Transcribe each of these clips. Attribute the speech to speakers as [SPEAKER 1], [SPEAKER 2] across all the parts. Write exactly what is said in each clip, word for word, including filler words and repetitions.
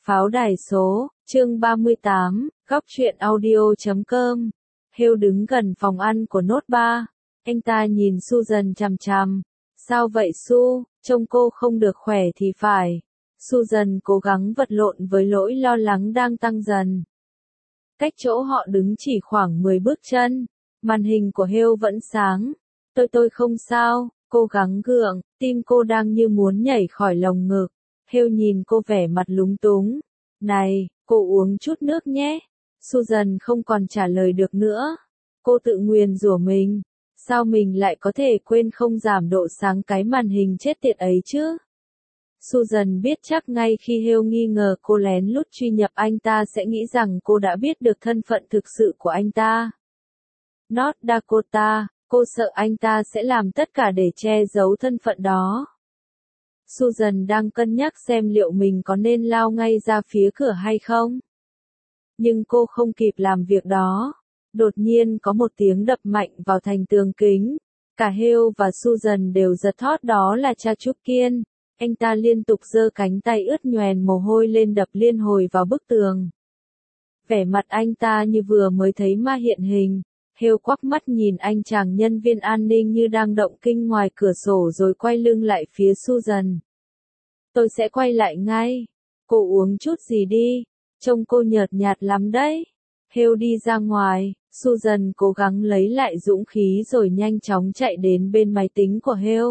[SPEAKER 1] Pháo đài số, chương ba mươi tám, góc truyện audio chấm com. Hill đứng gần phòng ăn của Nốt Ba. Anh ta nhìn Susan chằm chằm. Sao vậy Su, trông cô không được khỏe thì phải. Susan cố gắng vật lộn với nỗi lo lắng đang tăng dần. Cách chỗ họ đứng chỉ khoảng mười bước chân. Màn hình của Hill vẫn sáng. Tôi tôi không sao, cố gắng gượng, tim cô đang như muốn nhảy khỏi lồng ngực. Hill nhìn cô vẻ mặt lúng túng. Này, cô uống chút nước nhé. Susan không còn trả lời được nữa. Cô tự nguyền rủa mình. Sao mình lại có thể quên không giảm độ sáng cái màn hình chết tiệt ấy chứ? Susan biết chắc ngay khi Hill nghi ngờ cô lén lút truy nhập anh ta sẽ nghĩ rằng cô đã biết được thân phận thực sự của anh ta. North Dakota, cô sợ anh ta sẽ làm tất cả để che giấu thân phận đó. Susan đang cân nhắc xem liệu mình có nên lao ngay ra phía cửa hay không. Nhưng cô không kịp làm việc đó. Đột nhiên có một tiếng đập mạnh vào thành tường kính. Cả Hill và Susan đều giật thót, đó là cha Trúc Kiên. Anh ta liên tục giơ cánh tay ướt nhoèn mồ hôi lên đập liên hồi vào bức tường. Vẻ mặt anh ta như vừa mới thấy ma hiện hình. Hill quắc mắt nhìn anh chàng nhân viên an ninh như đang động kinh ngoài cửa sổ rồi quay lưng lại phía Susan. Tôi sẽ quay lại ngay. Cô uống chút gì đi. Trông cô nhợt nhạt lắm đấy. Hill đi ra ngoài. Susan cố gắng lấy lại dũng khí rồi nhanh chóng chạy đến bên máy tính của Hill.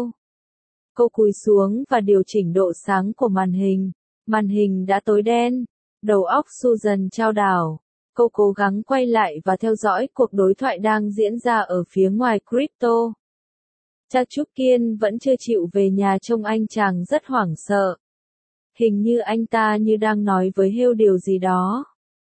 [SPEAKER 1] Cô cúi xuống và điều chỉnh độ sáng của màn hình. Màn hình đã tối đen. Đầu óc Susan chao đảo. Cô cố gắng quay lại và theo dõi cuộc đối thoại đang diễn ra ở phía ngoài crypto. Cha Trúc Kiên vẫn chưa chịu về nhà, trông anh chàng rất hoảng sợ. Hình như anh ta như đang nói với Hill điều gì đó.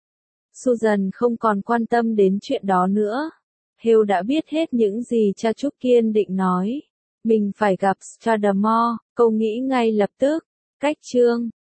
[SPEAKER 1] Susan không còn quan tâm đến chuyện đó nữa. Hill đã biết hết những gì cha Trúc Kiên định nói. Mình phải gặp Stradamore, cô nghĩ ngay lập tức. Cách chương